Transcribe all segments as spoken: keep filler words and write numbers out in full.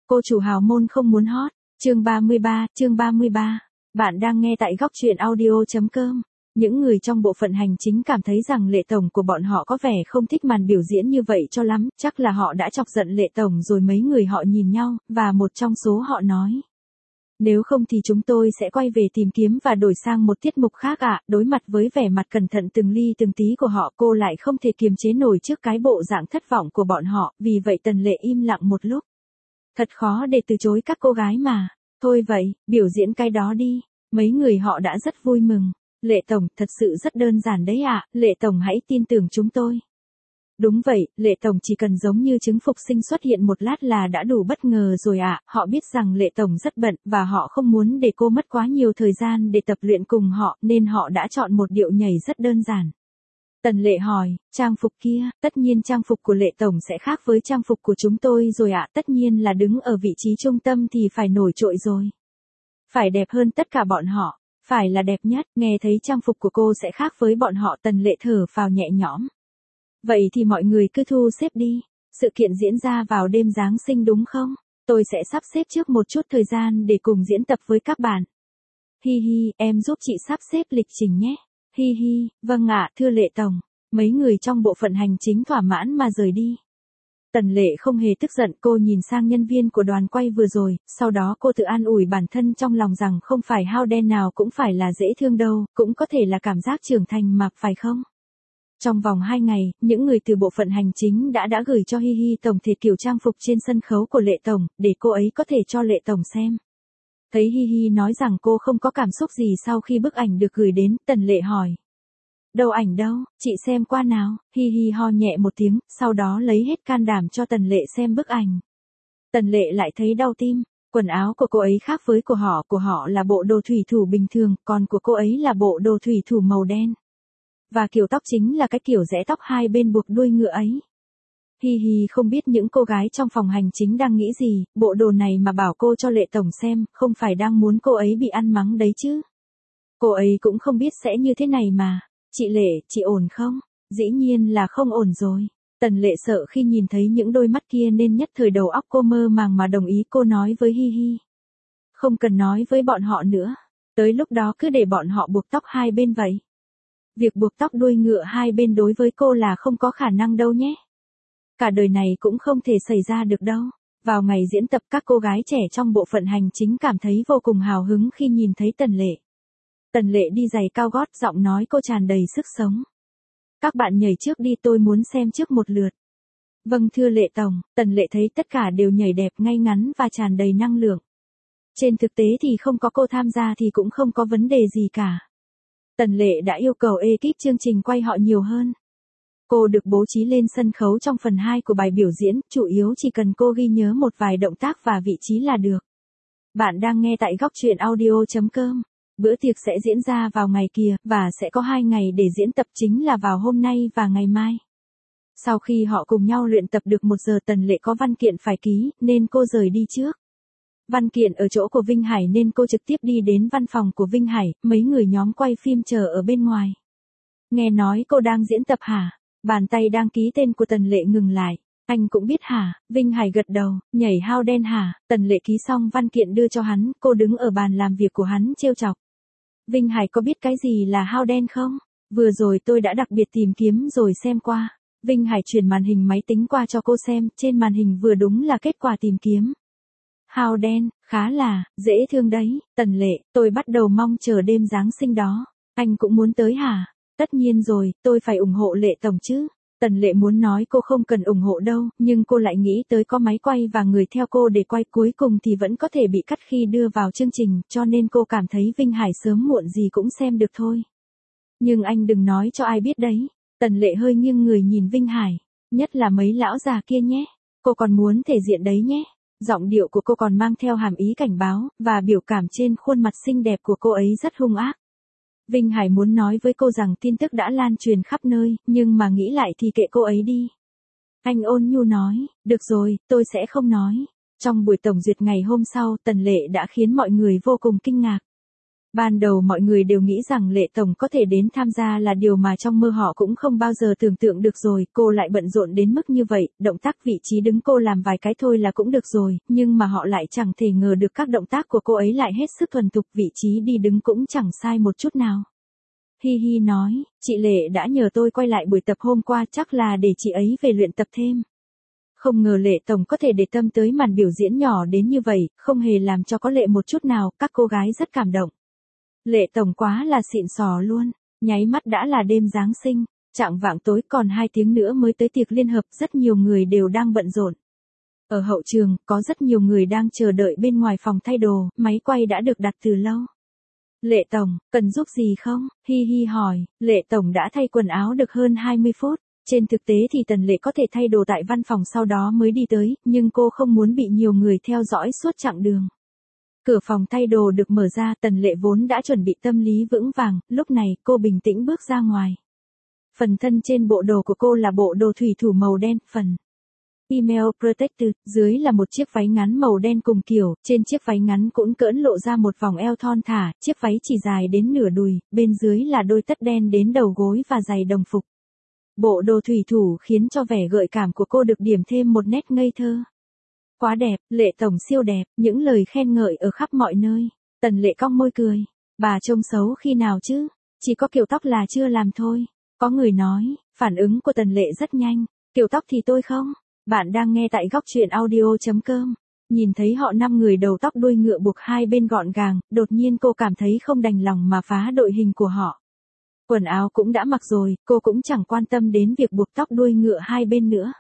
Cô chủ hào môn không muốn hot. Chương ba mươi ba, chương ba mươi ba. Bạn đang nghe tại góc truyện audio.com. Những người trong bộ phận hành chính cảm thấy rằng Lệ Tổng của bọn họ có vẻ không thích màn biểu diễn như vậy cho lắm, chắc là họ đã chọc giận Lệ Tổng rồi. Mấy người họ nhìn nhau, và một trong số họ nói: Nếu không thì chúng tôi sẽ quay về tìm kiếm và đổi sang một tiết mục khác ạ. Đối mặt với vẻ mặt cẩn thận từng ly từng tí của họ, cô lại không thể kiềm chế nổi trước cái bộ dạng thất vọng của bọn họ, vì vậy Tần Lệ im lặng một lúc. Thật khó để từ chối các cô gái mà. Thôi vậy, biểu diễn cái đó đi. Mấy người họ đã rất vui mừng. Lệ Tổng, thật sự rất đơn giản đấy ạ, Lệ Tổng hãy tin tưởng chúng tôi. Đúng vậy, Lệ Tổng chỉ cần giống như trứng phục sinh xuất hiện một lát là đã đủ bất ngờ rồi ạ. Họ biết rằng Lệ Tổng rất bận, và họ không muốn để cô mất quá nhiều thời gian để tập luyện cùng họ, nên họ đã chọn một điệu nhảy rất đơn giản. Tần Lệ hỏi, trang phục kia, tất nhiên trang phục của Lệ Tổng sẽ khác với trang phục của chúng tôi rồi ạ, tất nhiên là đứng ở vị trí trung tâm thì phải nổi trội rồi. Phải đẹp hơn tất cả bọn họ, phải là đẹp nhất. Nghe thấy trang phục của cô sẽ khác với bọn họ, Tần Lệ thở phào nhẹ nhõm. Vậy thì mọi người cứ thu xếp đi, sự kiện diễn ra vào đêm Giáng sinh đúng không? Tôi sẽ sắp xếp trước một chút thời gian để cùng diễn tập với các bạn. Hi hi, em giúp chị sắp xếp lịch trình nhé. Hi hi, vâng ạ, thưa Lệ Tổng. Mấy người trong bộ phận hành chính thỏa mãn mà rời đi. Tần Lệ không hề tức giận, cô nhìn sang nhân viên của đoàn quay vừa rồi, sau đó cô tự an ủi bản thân trong lòng rằng không phải hao đen nào cũng phải là dễ thương đâu, cũng có thể là cảm giác trưởng thành mà, phải không? Trong vòng hai ngày, những người từ bộ phận hành chính đã đã gửi cho Hi Hi tổng thể kiểu trang phục trên sân khấu của Lệ Tổng, để cô ấy có thể cho Lệ Tổng xem. Thấy Hi Hi nói rằng cô không có cảm xúc gì sau khi bức ảnh được gửi đến, Tần Lệ hỏi. Đâu ảnh đâu, chị xem qua nào. Hi Hi ho nhẹ một tiếng, sau đó lấy hết can đảm cho Tần Lệ xem bức ảnh. Tần Lệ lại thấy đau tim, quần áo của cô ấy khác với của họ, của họ là bộ đồ thủy thủ bình thường, còn của cô ấy là bộ đồ thủy thủ màu đen. Và kiểu tóc chính là cái kiểu rẽ tóc hai bên buộc đuôi ngựa ấy. Hi Hi không biết những cô gái trong phòng hành chính đang nghĩ gì, bộ đồ này mà bảo cô cho Lệ Tổng xem, không phải đang muốn cô ấy bị ăn mắng đấy chứ. Cô ấy cũng không biết sẽ như thế này mà. Chị Lệ, chị ổn không? Dĩ nhiên là không ổn rồi. Tần Lệ sợ khi nhìn thấy những đôi mắt kia nên nhất thời đầu óc cô mơ màng mà đồng ý. Cô nói với Hi Hi. Không cần nói với bọn họ nữa. Tới lúc đó cứ để bọn họ buộc tóc hai bên vậy. Việc buộc tóc đuôi ngựa hai bên đối với cô là không có khả năng đâu nhé. Cả đời này cũng không thể xảy ra được đâu. Vào ngày diễn tập, các cô gái trẻ trong bộ phận hành chính cảm thấy vô cùng hào hứng khi nhìn thấy Tần Lệ. Tần Lệ đi giày cao gót, giọng nói cô tràn đầy sức sống. Các bạn nhảy trước đi, tôi muốn xem trước một lượt. Vâng thưa Lệ Tổng. Tần Lệ thấy tất cả đều nhảy đẹp, ngay ngắn và tràn đầy năng lượng. Trên thực tế thì không có cô tham gia thì cũng không có vấn đề gì cả. Tần Lệ đã yêu cầu ekip chương trình quay họ nhiều hơn. Cô được bố trí lên sân khấu trong phần hai của bài biểu diễn, chủ yếu chỉ cần cô ghi nhớ một vài động tác và vị trí là được. Bạn đang nghe tại góc truyện audio.com. Bữa tiệc sẽ diễn ra vào ngày kia, và sẽ có hai ngày để diễn tập, chính là vào hôm nay và ngày mai. Sau khi họ cùng nhau luyện tập được một giờ, Tần Lệ có văn kiện phải ký, nên cô rời đi trước. Văn kiện ở chỗ của Vinh Hải nên cô trực tiếp đi đến văn phòng của Vinh Hải, mấy người nhóm quay phim chờ ở bên ngoài. Nghe nói cô đang diễn tập hả? Bàn tay đang ký tên của Tần Lệ ngừng lại. Anh cũng biết hả? Vinh Hải gật đầu, nhảy hao đen hả? Tần Lệ ký xong văn kiện đưa cho hắn, cô đứng ở bàn làm việc của hắn trêu chọc. Vinh Hải có biết cái gì là hao đen không? Vừa rồi tôi đã đặc biệt tìm kiếm rồi xem qua. Vinh Hải chuyển màn hình máy tính qua cho cô xem, trên màn hình vừa đúng là kết quả tìm kiếm. Hao đen, khá là, dễ thương đấy. Tần Lệ, tôi bắt đầu mong chờ đêm Giáng sinh đó. Anh cũng muốn tới hả? Tất nhiên rồi, tôi phải ủng hộ Lệ Tổng chứ. Tần Lệ muốn nói cô không cần ủng hộ đâu, nhưng cô lại nghĩ tới có máy quay và người theo cô để quay, cuối cùng thì vẫn có thể bị cắt khi đưa vào chương trình, cho nên cô cảm thấy Vinh Hải sớm muộn gì cũng xem được thôi. Nhưng anh đừng nói cho ai biết đấy. Tần Lệ hơi nghiêng người nhìn Vinh Hải, nhất là mấy lão già kia nhé. Cô còn muốn thể diện đấy nhé. Giọng điệu của cô còn mang theo hàm ý cảnh báo, và biểu cảm trên khuôn mặt xinh đẹp của cô ấy rất hung ác. Vinh Hải muốn nói với cô rằng tin tức đã lan truyền khắp nơi, nhưng mà nghĩ lại thì kệ cô ấy đi. Anh ôn nhu nói, được rồi, tôi sẽ không nói. Trong buổi tổng duyệt ngày hôm sau, Tần Lệ đã khiến mọi người vô cùng kinh ngạc. Ban đầu mọi người đều nghĩ rằng Lệ Tổng có thể đến tham gia là điều mà trong mơ họ cũng không bao giờ tưởng tượng được rồi, cô lại bận rộn đến mức như vậy, động tác vị trí đứng cô làm vài cái thôi là cũng được rồi, nhưng mà họ lại chẳng thể ngờ được các động tác của cô ấy lại hết sức thuần thục, vị trí đi đứng cũng chẳng sai một chút nào. Hi Hi nói, chị Lệ đã nhờ tôi quay lại buổi tập hôm qua chắc là để chị ấy về luyện tập thêm. Không ngờ Lệ Tổng có thể để tâm tới màn biểu diễn nhỏ đến như vậy, không hề làm cho có lệ một chút nào, các cô gái rất cảm động. Lệ Tổng quá là xịn sò luôn, nháy mắt đã là đêm Giáng sinh, chạng vạng tối còn hai tiếng nữa mới tới tiệc liên hợp, rất nhiều người đều đang bận rộn. Ở hậu trường, có rất nhiều người đang chờ đợi bên ngoài phòng thay đồ, máy quay đã được đặt từ lâu. Lệ Tổng, cần giúp gì không? Hi Hi hỏi, Lệ Tổng đã thay quần áo được hơn hai mươi phút. Trên thực tế thì Tần Lệ có thể thay đồ tại văn phòng sau đó mới đi tới, nhưng cô không muốn bị nhiều người theo dõi suốt chặng đường. Cửa phòng thay đồ được mở ra, Tần Lệ vốn đã chuẩn bị tâm lý vững vàng, lúc này cô bình tĩnh bước ra ngoài. Phần thân trên bộ đồ của cô là bộ đồ thủy thủ màu đen, phần Email Protector, dưới là một chiếc váy ngắn màu đen cùng kiểu, trên chiếc váy ngắn cũng cỡn lộ ra một vòng eo thon thả, chiếc váy chỉ dài đến nửa đùi, bên dưới là đôi tất đen đến đầu gối và giày đồng phục. Bộ đồ thủy thủ khiến cho vẻ gợi cảm của cô được điểm thêm một nét ngây thơ. Quá đẹp, Lệ Tổng siêu đẹp, những lời khen ngợi ở khắp mọi nơi. Tần Lệ cong môi cười, bà trông xấu khi nào chứ, chỉ có kiểu tóc là chưa làm thôi. Có người nói, phản ứng của Tần Lệ rất nhanh, kiểu tóc thì tôi không. Bạn đang nghe tại góc truyện audio chấm com. Nhìn thấy họ năm người đầu tóc đuôi ngựa buộc hai bên gọn gàng, đột nhiên cô cảm thấy không đành lòng mà phá đội hình của họ. Quần áo cũng đã mặc rồi, cô cũng chẳng quan tâm đến việc buộc tóc đuôi ngựa hai bên nữa.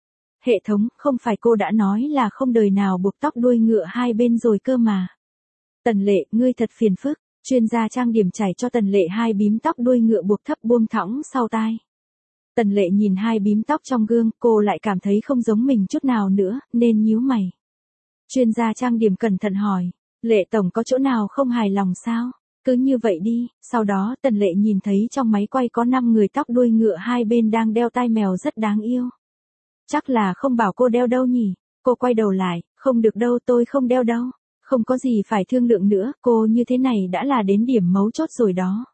Hệ thống, không phải cô đã nói là không đời nào buộc tóc đuôi ngựa hai bên rồi cơ mà. Tần Lệ, ngươi thật phiền phức, chuyên gia trang điểm chải cho Tần Lệ hai bím tóc đuôi ngựa buộc thấp buông thõng sau tai. Tần Lệ nhìn hai bím tóc trong gương, cô lại cảm thấy không giống mình chút nào nữa, nên nhíu mày. Chuyên gia trang điểm cẩn thận hỏi, Lệ Tổng có chỗ nào không hài lòng sao? Cứ như vậy đi, sau đó Tần Lệ nhìn thấy trong máy quay có năm người tóc đuôi ngựa hai bên đang đeo tai mèo rất đáng yêu. Chắc là không bảo cô đeo đâu nhỉ? Cô quay đầu lại, không được đâu, tôi không đeo đâu. Không có gì phải thương lượng nữa, cô như thế này đã là đến điểm mấu chốt rồi đó.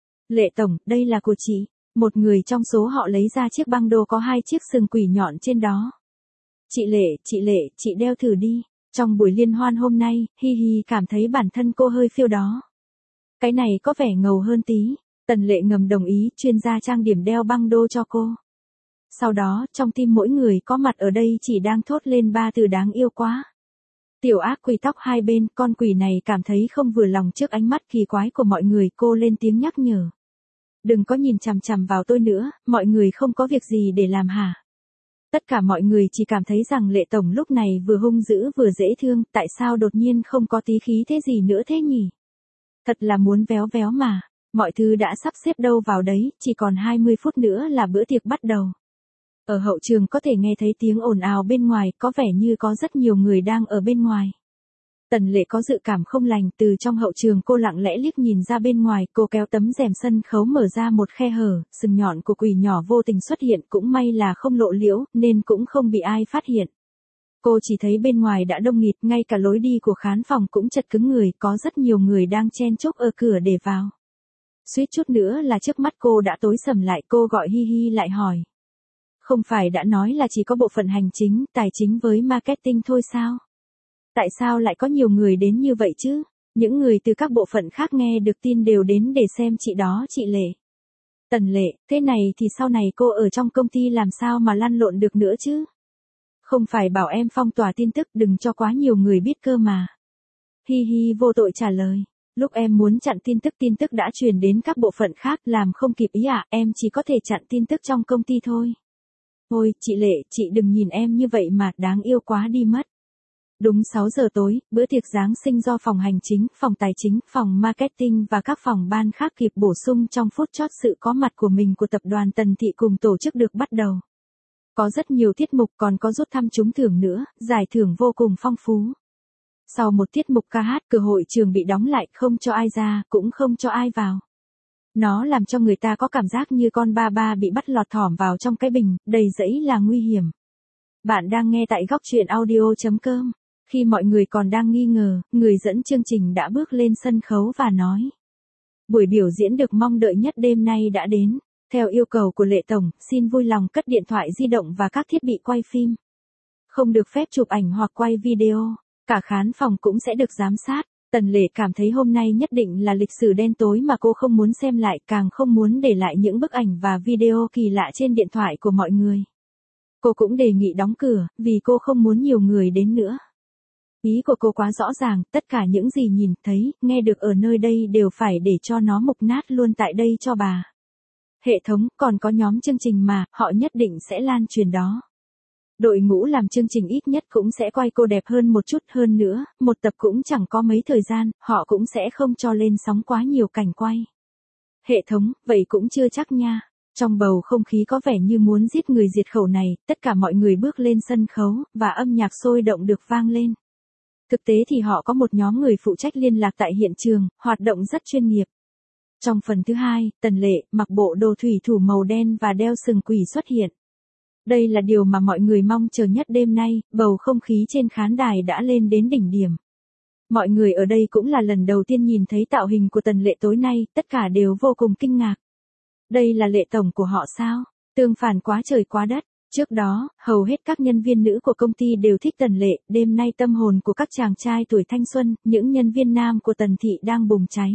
Lệ Tổng, đây là của chị. Một người trong số họ lấy ra chiếc băng đô có hai chiếc sừng quỷ nhọn trên đó. Chị Lệ, chị Lệ, chị đeo thử đi. Trong buổi liên hoan hôm nay, Hi Hi cảm thấy bản thân cô hơi phiêu đó. Cái này có vẻ ngầu hơn tí. Tần Lệ ngầm đồng ý, chuyên gia trang điểm đeo băng đô cho cô. Sau đó, trong tim mỗi người có mặt ở đây chỉ đang thốt lên ba từ đáng yêu quá. Tiểu ác quỷ tóc hai bên, con quỷ này cảm thấy không vừa lòng trước ánh mắt kỳ quái của mọi người, cô lên tiếng nhắc nhở. Đừng có nhìn chằm chằm vào tôi nữa, mọi người không có việc gì để làm hả? Tất cả mọi người chỉ cảm thấy rằng Lệ Tổng lúc này vừa hung dữ vừa dễ thương, tại sao đột nhiên không có tí khí thế gì nữa thế nhỉ? Thật là muốn véo véo mà, mọi thứ đã sắp xếp đâu vào đấy, chỉ còn hai mươi phút nữa là bữa tiệc bắt đầu. Ở hậu trường có thể nghe thấy tiếng ồn ào bên ngoài, có vẻ như có rất nhiều người đang ở bên ngoài. Tần Lệ có dự cảm không lành, từ trong hậu trường cô lặng lẽ liếc nhìn ra bên ngoài, cô kéo tấm rèm sân khấu mở ra một khe hở, sừng nhọn của quỷ nhỏ vô tình xuất hiện, cũng may là không lộ liễu, nên cũng không bị ai phát hiện. Cô chỉ thấy bên ngoài đã đông nghịt, ngay cả lối đi của khán phòng cũng chật cứng người, có rất nhiều người đang chen chúc ở cửa để vào. Suýt chút nữa là trước mắt cô đã tối sầm lại, cô gọi Hi Hi lại hỏi. Không phải đã nói là chỉ có bộ phận hành chính, tài chính với marketing thôi sao? Tại sao lại có nhiều người đến như vậy chứ? Những người từ các bộ phận khác nghe được tin đều đến để xem chị đó, chị Lệ. Tần Lệ, thế này thì sau này cô ở trong công ty làm sao mà lăn lộn được nữa chứ? Không phải bảo em phong tỏa tin tức đừng cho quá nhiều người biết cơ mà. Hi Hi vô tội trả lời. Lúc em muốn chặn tin tức tin tức đã truyền đến các bộ phận khác, làm không kịp ý ạ, à, em chỉ có thể chặn tin tức trong công ty thôi. Ôi, chị Lệ, chị đừng nhìn em như vậy mà, đáng yêu quá đi mất. Đúng sáu giờ tối, bữa tiệc Giáng sinh do phòng hành chính, phòng tài chính, phòng marketing và các phòng ban khác kịp bổ sung trong phút chót sự có mặt của mình của tập đoàn Tần Thị cùng tổ chức được bắt đầu. Có rất nhiều tiết mục, còn có rút thăm trúng thưởng nữa, giải thưởng vô cùng phong phú. Sau một tiết mục ca hát, cửa hội trường bị đóng lại, không cho ai ra, cũng không cho ai vào. Nó làm cho người ta có cảm giác như con ba ba bị bắt lọt thỏm vào trong cái bình, đầy rẫy là nguy hiểm. Bạn đang nghe tại góc truyện audio chấm com. Khi mọi người còn đang nghi ngờ, người dẫn chương trình đã bước lên sân khấu và nói. Buổi biểu diễn được mong đợi nhất đêm nay đã đến. Theo yêu cầu của Lệ Tổng, xin vui lòng cất điện thoại di động và các thiết bị quay phim. Không được phép chụp ảnh hoặc quay video. Cả khán phòng cũng sẽ được giám sát. Tần Lệ cảm thấy hôm nay nhất định là lịch sử đen tối mà cô không muốn xem lại, càng không muốn để lại những bức ảnh và video kỳ lạ trên điện thoại của mọi người. Cô cũng đề nghị đóng cửa, vì cô không muốn nhiều người đến nữa. Ý của cô quá rõ ràng, tất cả những gì nhìn thấy, nghe được ở nơi đây đều phải để cho nó mục nát luôn tại đây cho bà. Hệ thống, còn có nhóm chương trình mà, họ nhất định sẽ lan truyền đó. Đội ngũ làm chương trình ít nhất cũng sẽ quay cô đẹp hơn một chút hơn nữa, một tập cũng chẳng có mấy thời gian, họ cũng sẽ không cho lên sóng quá nhiều cảnh quay. Hệ thống, vậy cũng chưa chắc nha. Trong bầu không khí có vẻ như muốn giết người diệt khẩu này, tất cả mọi người bước lên sân khấu, và âm nhạc sôi động được vang lên. Thực tế thì họ có một nhóm người phụ trách liên lạc tại hiện trường, hoạt động rất chuyên nghiệp. Trong phần thứ hai, Tần Lệ mặc bộ đồ thủy thủ màu đen và đeo sừng quỷ xuất hiện. Đây là điều mà mọi người mong chờ nhất đêm nay, bầu không khí trên khán đài đã lên đến đỉnh điểm. Mọi người ở đây cũng là lần đầu tiên nhìn thấy tạo hình của Tần Lệ tối nay, tất cả đều vô cùng kinh ngạc. Đây là Lệ Tổng của họ sao? Tương phản quá trời quá đất. Trước đó, hầu hết các nhân viên nữ của công ty đều thích Tần Lệ, đêm nay tâm hồn của các chàng trai tuổi thanh xuân, những nhân viên nam của Tần Thị đang bùng cháy.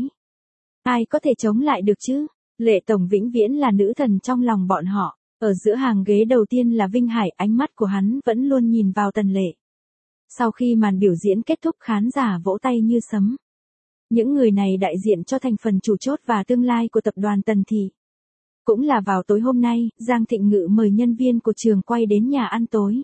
Ai có thể chống lại được chứ? Lệ Tổng vĩnh viễn là nữ thần trong lòng bọn họ. Ở giữa hàng ghế đầu tiên là Vinh Hải, ánh mắt của hắn vẫn luôn nhìn vào Tần Lệ. Sau khi màn biểu diễn kết thúc, khán giả vỗ tay như sấm. Những người này đại diện cho thành phần chủ chốt và tương lai của tập đoàn Tần Thị. Cũng là vào tối hôm nay, Giang Thịnh Ngự mời nhân viên của trường quay đến nhà ăn tối.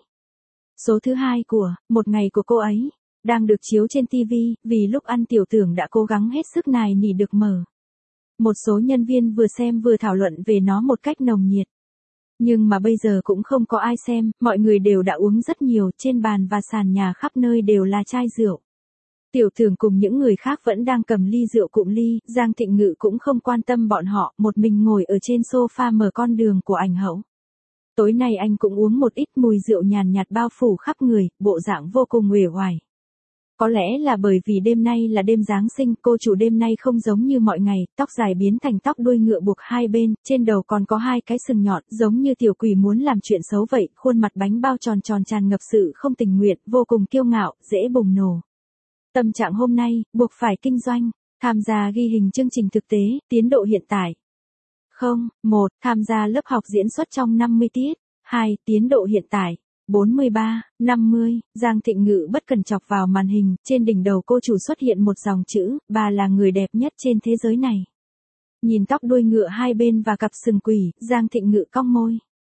Số thứ hai của Một Ngày của Cô Ấy đang được chiếu trên ti vi, vì lúc ăn Tiểu Tưởng đã cố gắng hết sức nài nỉ được mở. Một số nhân viên vừa xem vừa thảo luận về nó một cách nồng nhiệt. Nhưng mà bây giờ cũng không có ai xem, mọi người đều đã uống rất nhiều, trên bàn và sàn nhà khắp nơi đều là chai rượu. Tiểu Tưởng cùng những người khác vẫn đang cầm ly rượu cụm ly, Giang Thịnh Ngự cũng không quan tâm bọn họ, một mình ngồi ở trên sofa mở con đường của ảnh hậu. Tối nay anh cũng uống một ít, mùi rượu nhàn nhạt bao phủ khắp người, bộ dạng vô cùng uể oải. Có lẽ là bởi vì đêm nay là đêm Giáng sinh, cô chủ đêm nay không giống như mọi ngày, tóc dài biến thành tóc đuôi ngựa buộc hai bên, trên đầu còn có hai cái sừng nhọn, giống như tiểu quỷ muốn làm chuyện xấu vậy, khuôn mặt bánh bao tròn tròn tràn ngập sự không tình nguyện, vô cùng kiêu ngạo, dễ bùng nổ. Tâm trạng hôm nay, buộc phải kinh doanh, tham gia ghi hình chương trình thực tế, tiến độ hiện tại. Không, một, tham gia lớp học diễn xuất trong năm mươi tiết. hai, tiến độ hiện tại. bốn mươi ba, năm mươi, Giang Thịnh Ngự bất cẩn chọc vào màn hình, trên đỉnh đầu cô chủ xuất hiện một dòng chữ, bà là người đẹp nhất trên thế giới này. Nhìn tóc đuôi ngựa hai bên và cặp sừng quỷ, Giang Thịnh Ngự cong môi.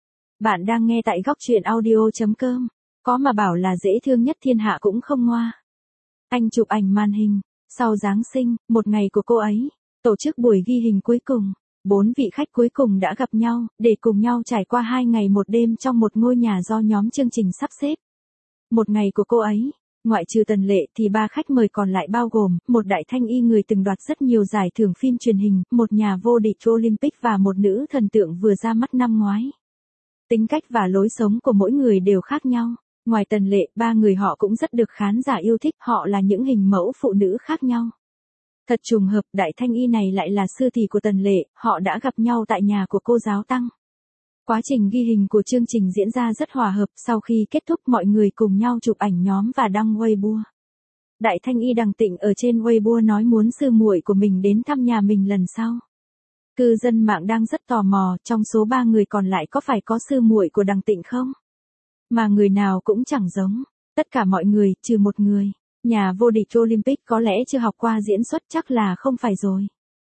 Bạn đang nghe tại góc truyện audio chấm com, có mà bảo là dễ thương nhất thiên hạ cũng không ngoa. Anh chụp ảnh màn hình, sau Giáng sinh, Một Ngày của Cô Ấy, tổ chức buổi ghi hình cuối cùng. Bốn vị khách cuối cùng đã gặp nhau, để cùng nhau trải qua hai ngày một đêm trong một ngôi nhà do nhóm chương trình sắp xếp. Một Ngày của Cô Ấy, ngoại trừ Tần Lệ thì ba khách mời còn lại bao gồm, một đại thanh y người từng đoạt rất nhiều giải thưởng phim truyền hình, một nhà vô địch Olympic và một nữ thần tượng vừa ra mắt năm ngoái. Tính cách và lối sống của mỗi người đều khác nhau. Ngoài Tần Lệ, ba người họ cũng rất được khán giả yêu thích, họ là những hình mẫu phụ nữ khác nhau. Thật trùng hợp, đại thanh y này lại là sư tỷ của Tần Lệ, họ đã gặp nhau tại nhà của cô giáo Tăng. Quá trình ghi hình của chương trình diễn ra rất hòa hợp, sau khi kết thúc mọi người cùng nhau chụp ảnh nhóm và đăng Weibo. Đại thanh y Đằng Tịnh ở trên Weibo nói muốn sư muội của mình đến thăm nhà mình lần sau. Cư dân mạng đang rất tò mò, trong số ba người còn lại có phải có sư muội của Đằng Tịnh không? Mà người nào cũng chẳng giống, tất cả mọi người, trừ một người. Nhà vô địch Olympic có lẽ chưa học qua diễn xuất, chắc là không phải rồi.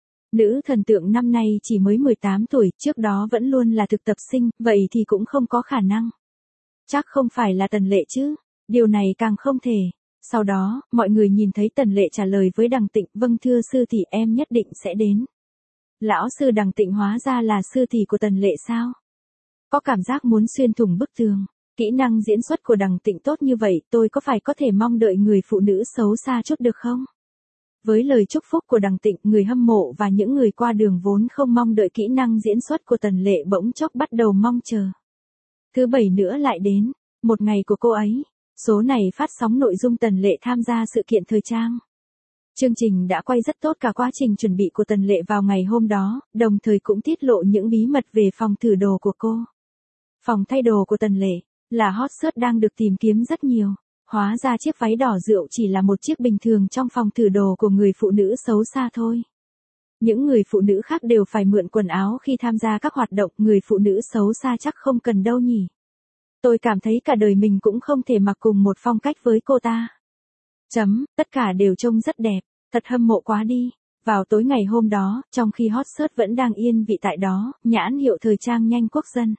Nữ thần tượng năm nay chỉ mới mười tám tuổi, trước đó vẫn luôn là thực tập sinh, vậy thì cũng không có khả năng. Chắc không phải là Tần Lệ chứ, điều này càng không thể. Sau đó, mọi người nhìn thấy Tần Lệ trả lời với Đằng Tịnh, vâng thưa sư tỷ em nhất định sẽ đến. Lão sư Đằng Tịnh hóa ra là sư tỷ của Tần Lệ sao? Có cảm giác muốn xuyên thủng bức tường. Kỹ năng diễn xuất của Đằng Tịnh tốt như vậy, tôi có phải có thể mong đợi người phụ nữ xấu xa chút được không? Với lời chúc phúc của Đằng Tịnh, người hâm mộ và những người qua đường vốn không mong đợi kỹ năng diễn xuất của Tần Lệ bỗng chốc bắt đầu mong chờ. Thứ bảy nữa lại đến, Một Ngày của Cô Ấy. Số này phát sóng nội dung Tần Lệ tham gia sự kiện thời trang. Chương trình đã quay rất tốt cả quá trình chuẩn bị của Tần Lệ vào ngày hôm đó, đồng thời cũng tiết lộ những bí mật về phòng thử đồ của cô. Phòng thay đồ của Tần Lệ là hot search đang được tìm kiếm rất nhiều. Hóa ra chiếc váy đỏ rượu chỉ là một chiếc bình thường trong phòng thử đồ của người phụ nữ xấu xa thôi. Những người phụ nữ khác đều phải mượn quần áo khi tham gia các hoạt động, người phụ nữ xấu xa chắc không cần đâu nhỉ. Tôi cảm thấy cả đời mình cũng không thể mặc cùng một phong cách với cô ta. Chấm, tất cả đều trông rất đẹp, thật hâm mộ quá đi. Vào tối ngày hôm đó, trong khi hot search vẫn đang yên vị tại đó, nhãn hiệu thời trang nhanh quốc dân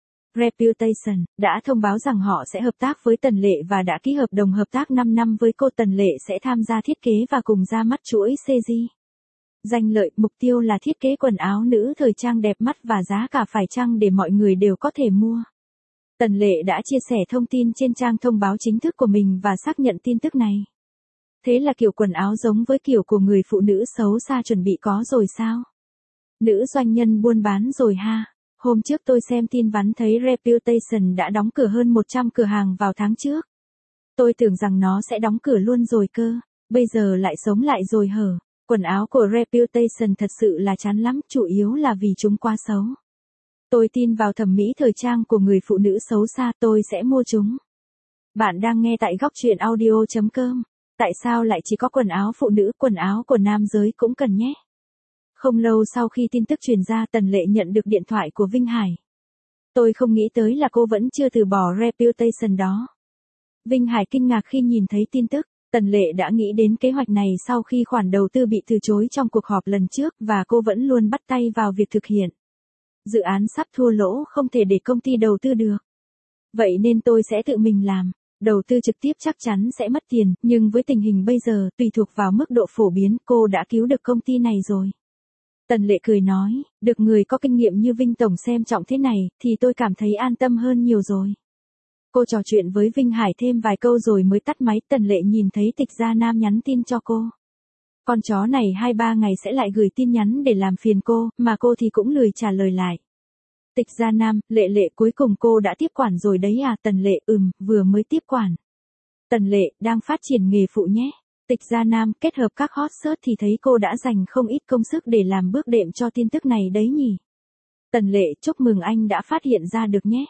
Reputation đã thông báo rằng họ sẽ hợp tác với Tần Lệ và đã ký hợp đồng hợp tác năm năm với cô. Tần Lệ sẽ tham gia thiết kế và cùng ra mắt chuỗi xê giê. Danh lợi, mục tiêu là thiết kế quần áo nữ thời trang đẹp mắt và giá cả phải chăng để mọi người đều có thể mua. Tần Lệ đã chia sẻ thông tin trên trang thông báo chính thức của mình và xác nhận tin tức này. Thế là kiểu quần áo giống với kiểu của người phụ nữ xấu xa chuẩn bị có rồi sao? Nữ doanh nhân buôn bán rồi ha. Hôm trước tôi xem tin vắn thấy Reputation đã đóng cửa hơn một trăm cửa hàng vào tháng trước. Tôi tưởng rằng nó sẽ đóng cửa luôn rồi cơ, bây giờ lại sống lại rồi hở. Quần áo của Reputation thật sự là chán lắm, chủ yếu là vì chúng quá xấu. Tôi tin vào thẩm mỹ thời trang của người phụ nữ xấu xa, tôi sẽ mua chúng. Bạn đang nghe tại góc truyện audio chấm com. Tại sao lại chỉ có quần áo phụ nữ, quần áo của nam giới cũng cần nhé. Không lâu sau khi tin tức truyền ra, Tần Lệ nhận được điện thoại của Vinh Hải. Tôi không nghĩ tới là cô vẫn chưa từ bỏ Reputation đó. Vinh Hải kinh ngạc khi nhìn thấy tin tức. Tần Lệ đã nghĩ đến kế hoạch này sau khi khoản đầu tư bị từ chối trong cuộc họp lần trước và cô vẫn luôn bắt tay vào việc thực hiện. Dự án sắp thua lỗ, không thể để công ty đầu tư được. Vậy nên tôi sẽ tự mình làm. Đầu tư trực tiếp chắc chắn sẽ mất tiền, nhưng với tình hình bây giờ, tùy thuộc vào mức độ phổ biến, cô đã cứu được công ty này rồi. Tần Lệ cười nói, được người có kinh nghiệm như Vinh Tổng xem trọng thế này, thì tôi cảm thấy an tâm hơn nhiều rồi. Cô trò chuyện với Vinh Hải thêm vài câu rồi mới tắt máy. Tần Lệ nhìn thấy Tịch Gia Nam nhắn tin cho cô. Con chó này hai ba ngày sẽ lại gửi tin nhắn để làm phiền cô, mà cô thì cũng lười trả lời lại. Tịch Gia Nam, Lệ Lệ cuối cùng cô đã tiếp quản rồi đấy à? Tần Lệ, ừm, vừa mới tiếp quản. Tần Lệ, đang phát triển nghề phụ nhé. Tịch Gia Nam, kết hợp các hot search thì thấy cô đã dành không ít công sức để làm bước đệm cho tin tức này đấy nhỉ. Tần Lệ, chúc mừng anh đã phát hiện ra được nhé.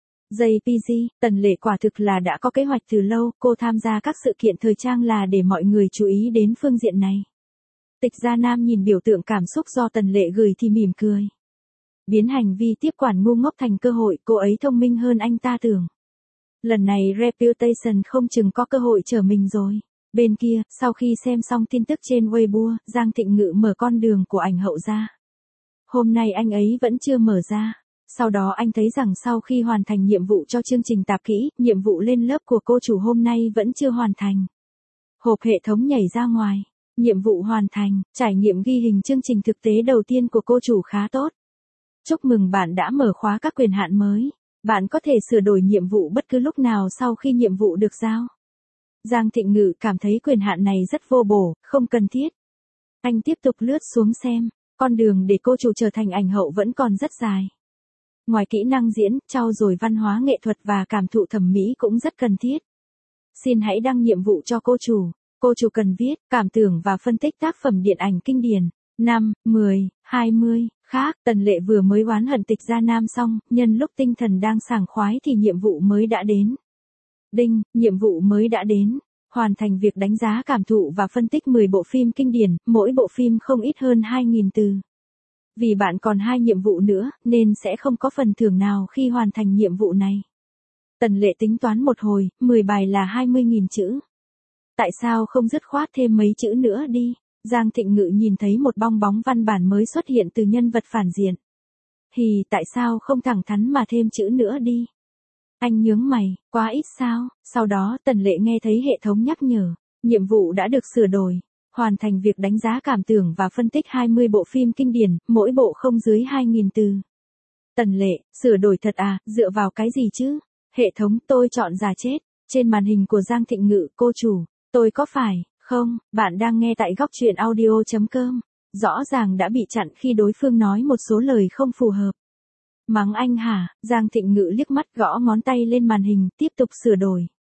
jê pê giê, Tần Lệ quả thực là đã có kế hoạch từ lâu, cô tham gia các sự kiện thời trang là để mọi người chú ý đến phương diện này. Tịch Gia Nam nhìn biểu tượng cảm xúc do Tần Lệ gửi thì mỉm cười. Biến hành vi tiếp quản ngu ngốc thành cơ hội, cô ấy thông minh hơn anh ta tưởng. Lần này Reputation không chừng có cơ hội trở mình rồi. Bên kia, sau khi xem xong tin tức trên Weibo, Giang Thịnh Ngự mở con đường của ảnh hậu ra. Hôm nay anh ấy vẫn chưa mở ra. Sau đó anh thấy rằng sau khi hoàn thành nhiệm vụ cho chương trình tạp kỹ, nhiệm vụ lên lớp của cô chủ hôm nay vẫn chưa hoàn thành. Hộp hệ thống nhảy ra ngoài. Nhiệm vụ hoàn thành, trải nghiệm ghi hình chương trình thực tế đầu tiên của cô chủ khá tốt. Chúc mừng bạn đã mở khóa các quyền hạn mới. Bạn có thể sửa đổi nhiệm vụ bất cứ lúc nào sau khi nhiệm vụ được giao. Giang Thịnh Ngự cảm thấy quyền hạn này rất vô bổ, không cần thiết. Anh tiếp tục lướt xuống xem, con đường để cô chủ trở thành ảnh hậu vẫn còn rất dài. Ngoài kỹ năng diễn, trau dồi văn hóa nghệ thuật và cảm thụ thẩm mỹ cũng rất cần thiết. Xin hãy đăng nhiệm vụ cho cô chủ. Cô chủ cần viết, cảm tưởng và phân tích tác phẩm điện ảnh kinh điển. năm, mười, hai mươi, khác, Tần Lệ vừa mới oán hận Tịch Gia Nam xong, nhân lúc tinh thần đang sảng khoái thì nhiệm vụ mới đã đến. Đinh, nhiệm vụ mới đã đến. Hoàn thành việc đánh giá cảm thụ và phân tích mười bộ phim kinh điển, mỗi bộ phim không ít hơn hai nghìn từ. Vì bạn còn hai nhiệm vụ nữa, nên sẽ không có phần thưởng nào khi hoàn thành nhiệm vụ này. Tần Lệ tính toán một hồi, mười bài là hai mươi nghìn chữ. Tại sao không dứt khoát thêm mấy chữ nữa đi? Giang Thịnh Ngự nhìn thấy một bong bóng văn bản mới xuất hiện từ nhân vật phản diện. Hì, tại sao không thẳng thắn mà thêm chữ nữa đi? Anh nhướng mày, quá ít sao? Sau đó Tần Lệ nghe thấy hệ thống nhắc nhở, nhiệm vụ đã được sửa đổi. Hoàn thành việc đánh giá cảm tưởng và phân tích hai mươi bộ phim kinh điển, mỗi bộ không dưới hai nghìn từ. Tần Lệ, sửa đổi thật à, dựa vào cái gì chứ? Hệ thống, tôi chọn giả chết. Trên màn hình của Giang Thịnh Ngự, cô chủ, tôi có phải, không, bạn đang nghe tại góc truyện audio chấm com. Rõ ràng đã bị chặn khi đối phương nói một số lời không phù hợp. Mắng anh hả? Giang Thịnh Ngự liếc mắt gõ ngón tay lên màn hình, tiếp tục sửa đổi.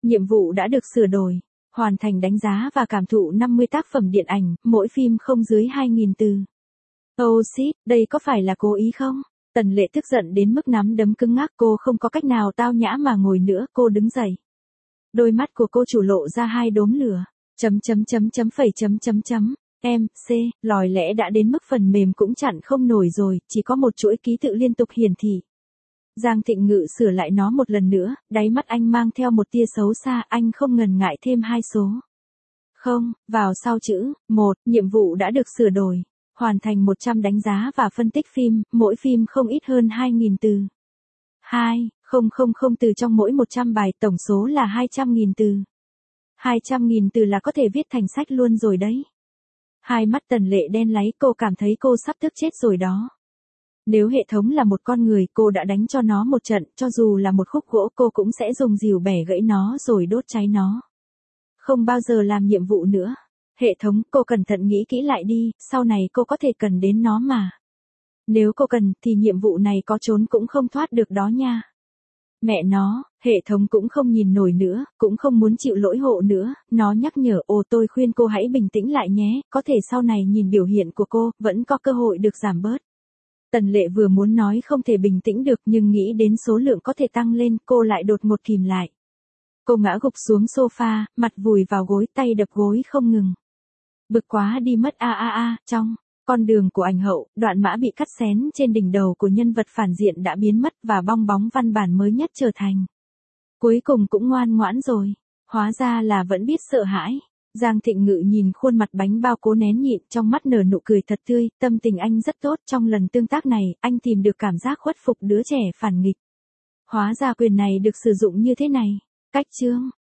nhiệm vụ đã được sửa đổi. Hoàn thành đánh giá và cảm thụ năm mươi tác phẩm điện ảnh, mỗi phim không dưới hai nghìn từ. Oh shit, đây có phải là cố ý không? Tần Lệ tức giận đến mức nắm đấm cứng ngắc, cô không có cách nào tao nhã mà ngồi nữa, cô đứng dậy. Đôi mắt của cô chủ lộ ra hai đốm lửa. Chấm chấm chấm chấm phẩy chấm chấm chấm. Em, C, lòi lẽ đã đến mức phần mềm cũng chặn không nổi rồi, chỉ có một chuỗi ký tự liên tục hiển thị. Giang Thịnh Ngự sửa lại nó một lần nữa, đáy mắt anh mang theo một tia xấu xa, anh không ngần ngại thêm hai số. Không, vào sau chữ, một, nhiệm vụ đã được sửa đổi. Hoàn thành một trăm đánh giá và phân tích phim, mỗi phim không ít hơn hai nghìn từ. hai, không không không từ trong mỗi một trăm bài, tổng số là hai trăm nghìn từ. hai trăm nghìn từ là có thể viết thành sách luôn rồi đấy. Hai mắt Tần Lệ đen láy, cô cảm thấy cô sắp tức chết rồi đó. Nếu hệ thống là một con người, cô đã đánh cho nó một trận, cho dù là một khúc gỗ cô cũng sẽ dùng rìu bẻ gãy nó rồi đốt cháy nó. Không bao giờ làm nhiệm vụ nữa. Hệ thống, cô cẩn thận nghĩ kỹ lại đi, sau này cô có thể cần đến nó mà. Nếu cô cần, thì nhiệm vụ này có trốn cũng không thoát được đó nha. Mẹ nó, hệ thống cũng không nhìn nổi nữa, cũng không muốn chịu lỗi hộ nữa, nó nhắc nhở, ồ tôi khuyên cô hãy bình tĩnh lại nhé, có thể sau này nhìn biểu hiện của cô, vẫn có cơ hội được giảm bớt. Tần Lệ vừa muốn nói không thể bình tĩnh được nhưng nghĩ đến số lượng có thể tăng lên, cô lại đột ngột kìm lại. Cô ngã gục xuống sofa, mặt vùi vào gối, tay đập gối không ngừng. Bực quá đi mất a a a, trong con đường của ảnh hậu, đoạn mã bị cắt xén trên đỉnh đầu của nhân vật phản diện đã biến mất và bong bóng văn bản mới nhất trở thành. Cuối cùng cũng ngoan ngoãn rồi, hóa ra là vẫn biết sợ hãi. Giang Thịnh Ngự nhìn khuôn mặt bánh bao cố nén nhịn, trong mắt nở nụ cười thật tươi, tâm tình anh rất tốt, trong lần tương tác này, anh tìm được cảm giác khuất phục đứa trẻ phản nghịch. Hóa ra quyền này được sử dụng như thế này. Cách chương